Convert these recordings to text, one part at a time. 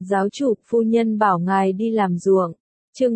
Giáo chủ, phu nhân bảo ngài đi làm ruộng. Chương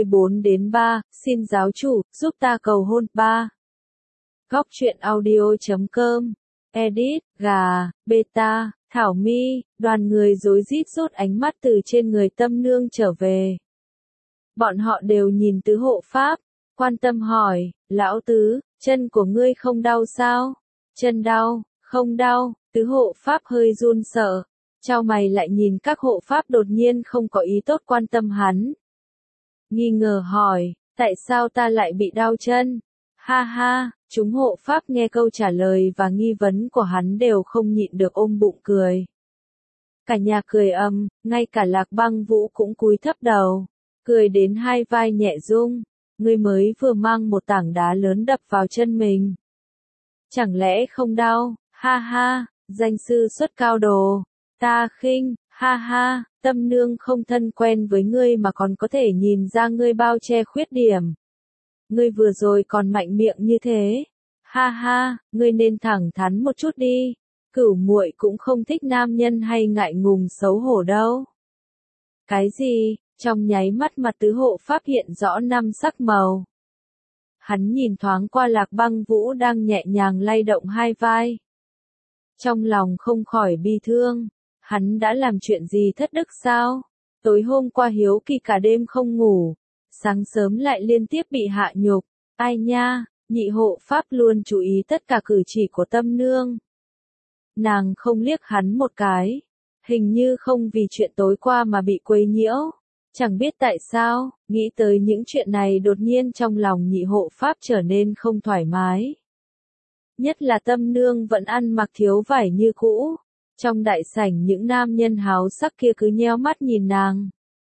74-3, xin giáo chủ, giúp ta cầu hôn. 3. Góc truyện audio.com. Edit, gà, beta, Thảo My, đoàn người rối rít rút ánh mắt từ trên người Tâm Nương trở về. Bọn họ đều nhìn Tứ Hộ Pháp, quan tâm hỏi, lão tứ, chân của ngươi không đau sao? Chân đau, không đau, Tứ Hộ Pháp hơi run sợ, chau mày lại nhìn các hộ pháp đột nhiên không có ý tốt quan tâm hắn. Nghi ngờ hỏi, tại sao ta lại bị đau chân? Ha ha, chúng hộ pháp nghe câu trả lời và nghi vấn của hắn đều không nhịn được ôm bụng cười. Cả nhà cười ngay cả Lạc Băng Vũ cũng cúi thấp đầu, cười đến hai vai nhẹ rung, ngươi mới vừa mang một tảng đá lớn đập vào chân mình. Chẳng lẽ không đau, ha ha, danh sư xuất cao đồ, ta khinh, ha ha, Tâm Nương không thân quen với ngươi mà còn có thể nhìn ra ngươi bao che khuyết điểm. Ngươi vừa rồi còn mạnh miệng như thế. Ha ha, ngươi nên thẳng thắn một chút đi. Cửu muội cũng không thích nam nhân hay ngại ngùng xấu hổ đâu. Cái gì? Trong nháy mắt mặt Tứ Hộ Pháp hiện rõ năm sắc màu. Hắn nhìn thoáng qua Lạc Băng Vũ đang nhẹ nhàng lay động hai vai. Trong lòng không khỏi bi thương. Hắn đã làm chuyện gì thất đức sao? Tối hôm qua hiếu kỳ cả đêm không ngủ. Sáng sớm lại liên tiếp bị hạ nhục. Ai nha, nhị hộ pháp luôn chú ý tất cả cử chỉ của Tâm Nương. Nàng không liếc hắn một cái. Hình như không vì chuyện tối qua mà bị quấy nhiễu. Chẳng biết tại sao, nghĩ tới những chuyện này đột nhiên trong lòng nhị hộ pháp trở nên không thoải mái. Nhất là Tâm Nương vẫn ăn mặc thiếu vải như cũ. Trong đại sảnh những nam nhân háo sắc kia cứ nheo mắt nhìn nàng.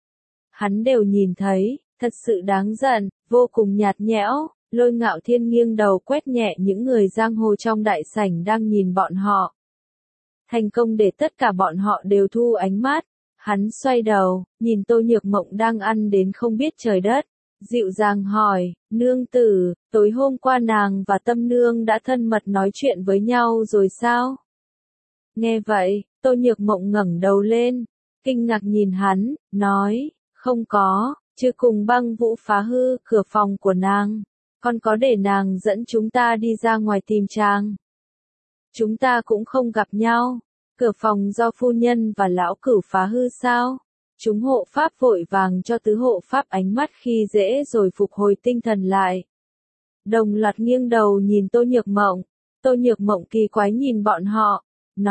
Hắn đều nhìn thấy, thật sự đáng giận, vô cùng nhạt nhẽo. Lôi Ngạo Thiên nghiêng đầu quét nhẹ những người giang hồ trong đại sảnh đang nhìn bọn họ. Thành công để tất cả bọn họ đều thu ánh mắt. Hắn xoay đầu, nhìn Tô Nhược Mộng đang ăn đến không biết trời đất. Dịu dàng hỏi, nương tử, tối hôm qua nàng và Tâm Nương đã thân mật nói chuyện với nhau rồi sao? Nghe vậy, Tô Nhược Mộng ngẩng đầu lên, kinh ngạc nhìn hắn, nói, không có, chưa cùng Băng Vũ phá hư cửa phòng của nàng, còn có để nàng dẫn chúng ta đi ra ngoài tìm chàng. Chúng ta cũng không gặp nhau, cửa phòng do phu nhân và lão cửu phá hư sao? Chúng hộ pháp vội vàng cho Tứ Hộ Pháp ánh mắt khi dễ rồi phục hồi tinh thần lại. Đồng loạt nghiêng đầu nhìn Tô Nhược Mộng kỳ quái nhìn bọn họ.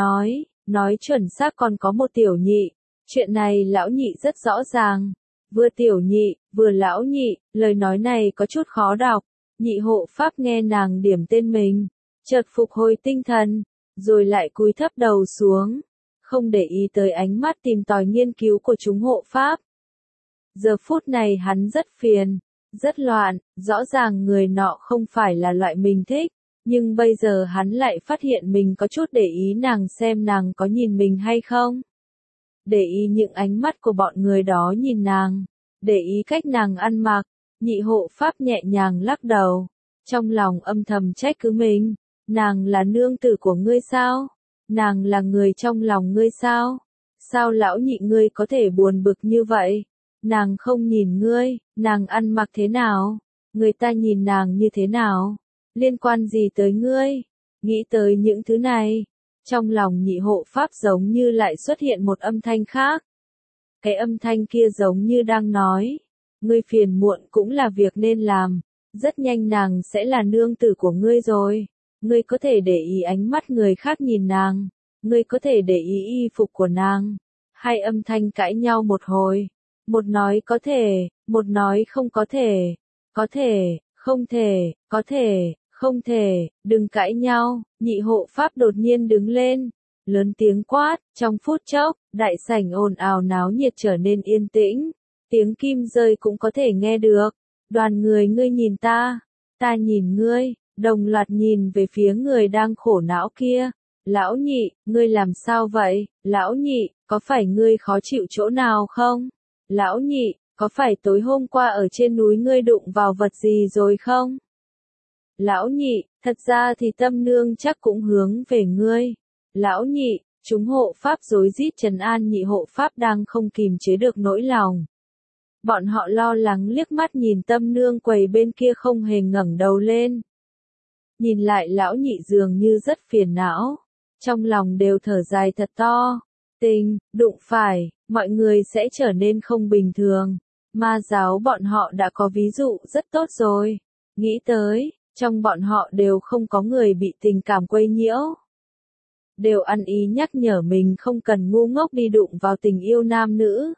Nói chuẩn xác còn có một tiểu nhị, chuyện này lão nhị rất rõ ràng, vừa tiểu nhị, vừa lão nhị, lời nói này có chút khó đọc, nhị hộ pháp nghe nàng điểm tên mình, chợt phục hồi tinh thần, rồi lại cúi thấp đầu xuống, không để ý tới ánh mắt tìm tòi nghiên cứu của chúng hộ pháp. Giờ phút này hắn rất phiền, rất loạn, rõ ràng người nọ không phải là loại mình thích. Nhưng bây giờ hắn lại phát hiện mình có chút để ý nàng xem nàng có nhìn mình hay không. Để ý những ánh mắt của bọn người đó nhìn nàng. Để ý cách nàng ăn mặc. Nhị hộ pháp nhẹ nhàng lắc đầu. Trong lòng âm thầm trách cứ mình. Nàng là nương tử của ngươi sao? Nàng là người trong lòng ngươi sao? Sao lão nhị ngươi có thể buồn bực như vậy? Nàng không nhìn ngươi, nàng ăn mặc thế nào? Người ta nhìn nàng như thế nào? Liên quan gì tới ngươi? Nghĩ tới những thứ này, trong lòng nhị hộ pháp giống như lại xuất hiện một âm thanh khác. Cái âm thanh kia giống như đang nói, ngươi phiền muộn cũng là việc nên làm, rất nhanh nàng sẽ là nương tử của ngươi rồi. Ngươi có thể để ý ánh mắt người khác nhìn nàng, ngươi có thể để ý y phục của nàng. Hai âm thanh cãi nhau một hồi, một nói có thể, một nói không có thể, không thể, có thể. Không thể, đừng cãi nhau, nhị hộ pháp đột nhiên đứng lên, lớn tiếng quát, trong phút chốc, đại sảnh ồn ào náo nhiệt trở nên yên tĩnh, tiếng kim rơi cũng có thể nghe được, đoàn người ngươi nhìn ta nhìn ngươi, đồng loạt nhìn về phía người đang khổ não kia, lão nhị, ngươi làm sao vậy, lão nhị, có phải ngươi khó chịu chỗ nào không, lão nhị, có phải tối hôm qua ở trên núi ngươi đụng vào vật gì rồi không? Lão nhị, thật ra thì Tâm Nương chắc cũng hướng về ngươi. Lão nhị, Chúng hộ pháp rối rít trấn an nhị hộ pháp đang không kìm chế được nỗi lòng. Bọn họ lo lắng liếc mắt nhìn Tâm Nương quầy bên kia không hề ngẩng đầu lên. Nhìn lại lão nhị dường như rất phiền não, trong lòng đều thở dài thật to. Tình, đụng phải, mọi người sẽ trở nên không bình thường. Ma giáo bọn họ đã có ví dụ rất tốt rồi. Nghĩ tới, trong bọn họ đều không có người bị tình cảm quấy nhiễu. Đều ăn ý nhắc nhở mình không cần ngu ngốc đi đụng vào tình yêu nam nữ.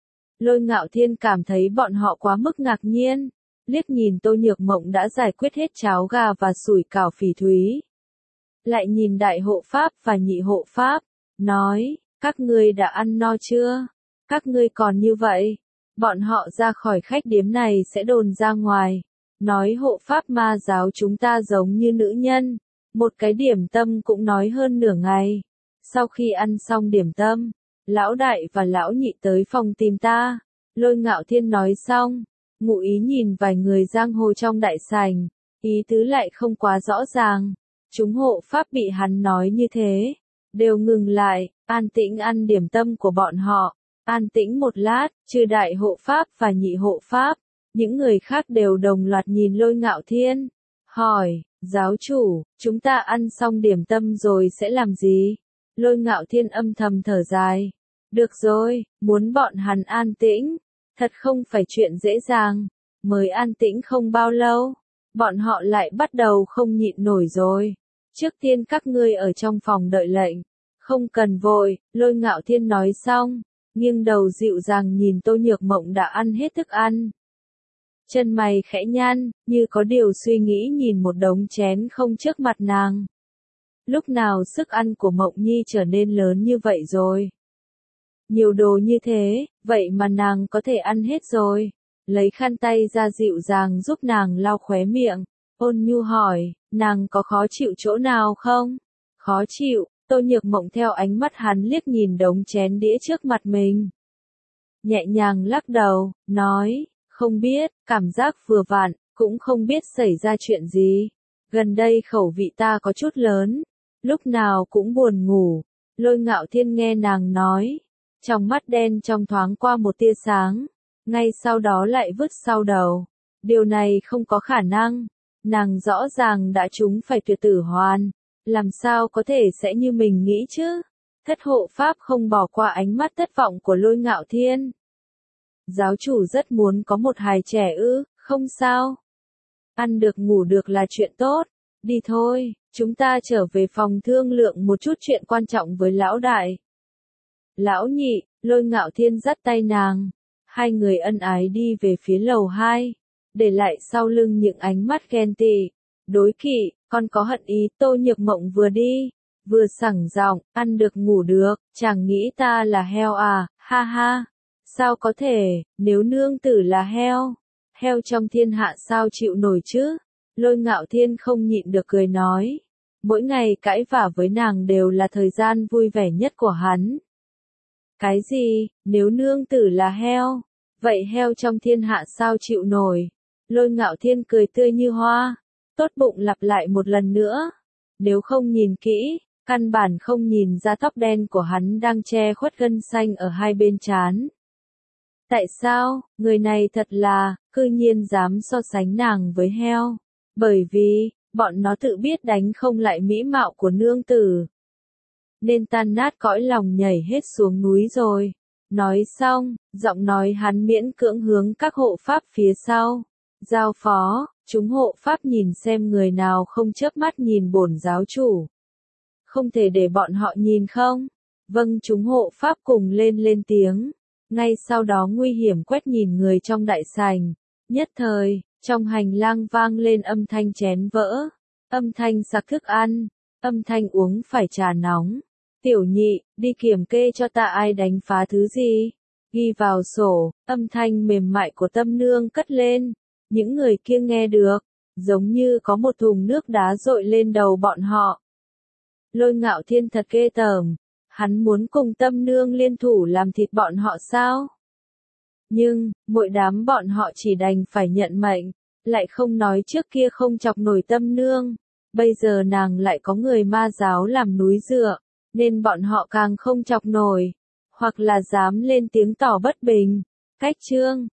Lôi Ngạo Thiên cảm thấy bọn họ quá mức ngạc nhiên, liếc nhìn Tô Nhược Mộng đã giải quyết hết cháo gà và sủi cảo phỉ thúy. Lại nhìn đại hộ pháp và nhị hộ pháp, nói, các ngươi đã ăn no chưa? Các ngươi còn như vậy, bọn họ ra khỏi khách điếm này sẽ đồn ra ngoài. Nói hộ pháp ma giáo chúng ta giống như nữ nhân, một cái điểm tâm cũng nói hơn nửa ngày. Sau khi ăn xong điểm tâm, lão đại và lão nhị tới phòng tìm ta. Lôi Ngạo Thiên nói xong, ngụ ý nhìn vài người giang hồ trong đại sảnh, ý tứ lại không quá rõ ràng. Chúng hộ pháp bị hắn nói như thế, đều ngừng lại, an tĩnh ăn điểm tâm của bọn họ. An tĩnh một lát, trừ đại hộ pháp và nhị hộ pháp, những người khác đều đồng loạt nhìn Lôi Ngạo Thiên, hỏi, giáo chủ, chúng ta ăn xong điểm tâm rồi sẽ làm gì? Lôi Ngạo Thiên âm thầm thở dài, được rồi, muốn bọn hắn an tĩnh, thật không phải chuyện dễ dàng, mới an tĩnh không bao lâu, bọn họ lại bắt đầu không nhịn nổi rồi. Trước tiên các ngươi ở trong phòng đợi lệnh, không cần vội, Lôi Ngạo Thiên nói xong, nghiêng đầu dịu dàng nhìn Tô Nhược Mộng đã ăn hết thức ăn. Chân mày khẽ nhăn, như có điều suy nghĩ nhìn một đống chén không trước mặt nàng. Lúc nào sức ăn của Mộng Nhi trở nên lớn như vậy rồi? Nhiều đồ như thế, vậy mà nàng có thể ăn hết rồi. Lấy khăn tay ra dịu dàng giúp nàng lau khóe miệng. Ôn nhu hỏi, nàng có khó chịu chỗ nào không? Khó chịu, Tô Nhược Mộng theo ánh mắt hắn liếc nhìn đống chén đĩa trước mặt mình. Nhẹ nhàng lắc đầu, nói, không biết, cảm giác vừa vặn, cũng không biết xảy ra chuyện gì. Gần đây khẩu vị ta có chút lớn, lúc nào cũng buồn ngủ. Lôi Ngạo Thiên nghe nàng nói, trong mắt đen trong thoáng qua một tia sáng, ngay sau đó lại vứt sau đầu. Điều này không có khả năng, nàng rõ ràng đã trúng phải tuyệt tử hoàn, làm sao có thể sẽ như mình nghĩ chứ? Thất hộ pháp không bỏ qua ánh mắt thất vọng của Lôi Ngạo Thiên. Giáo chủ rất muốn có một hài trẻ ư, không sao. Ăn được ngủ được là chuyện tốt, đi thôi, chúng ta trở về phòng thương lượng một chút chuyện quan trọng với lão đại. Lão nhị, Lôi Ngạo Thiên dắt tay nàng, hai người ân ái đi về phía lầu 2, để lại sau lưng những ánh mắt ghen tị, đối kỵ, còn có hận ý. Tô Nhược Mộng vừa đi, vừa sảng giọng, ăn được ngủ được, chẳng nghĩ ta là heo à, ha ha. Sao có thể, nếu nương tử là heo, heo trong thiên hạ sao chịu nổi chứ? Lôi Ngạo Thiên không nhịn được cười nói, mỗi ngày cãi vả với nàng đều là thời gian vui vẻ nhất của hắn. Cái gì, nếu nương tử là heo, vậy heo trong thiên hạ sao chịu nổi? Lôi Ngạo Thiên cười tươi như hoa, tốt bụng lặp lại một lần nữa. Nếu không nhìn kỹ, căn bản không nhìn ra tóc đen của hắn đang che khuất gân xanh ở hai bên trán. Tại sao, người này thật là, cư nhiên dám so sánh nàng với heo. Bởi vì, bọn nó tự biết đánh không lại mỹ mạo của nương tử. Nên tan nát cõi lòng nhảy hết xuống núi rồi. Nói xong, giọng nói hắn miễn cưỡng hướng các hộ pháp phía sau. Giao phó, chúng hộ pháp nhìn xem người nào không chớp mắt nhìn bổn giáo chủ. Không thể để bọn họ nhìn không? Vâng, chúng hộ pháp cùng lên tiếng. Ngay sau đó nguy hiểm quét nhìn người trong đại sảnh. Nhất thời, trong hành lang vang lên âm thanh chén vỡ, âm thanh sặc thức ăn, âm thanh uống phải trà nóng. Tiểu nhị, đi kiểm kê cho ta ai đánh phá thứ gì. Ghi vào sổ, âm thanh mềm mại của Tâm Nương cất lên. Những người kia nghe được, giống như có một thùng nước đá dội lên đầu bọn họ. Lôi Ngạo Thiên thật ghê tởm. Hắn muốn cùng Tâm Nương liên thủ làm thịt bọn họ sao? Nhưng, mỗi đám bọn họ chỉ đành phải nhận mệnh, lại không nói trước kia không chọc nổi Tâm Nương. Bây giờ nàng lại có người ma giáo làm núi dựa, nên bọn họ càng không chọc nổi, hoặc là dám lên tiếng tỏ bất bình. Cách chương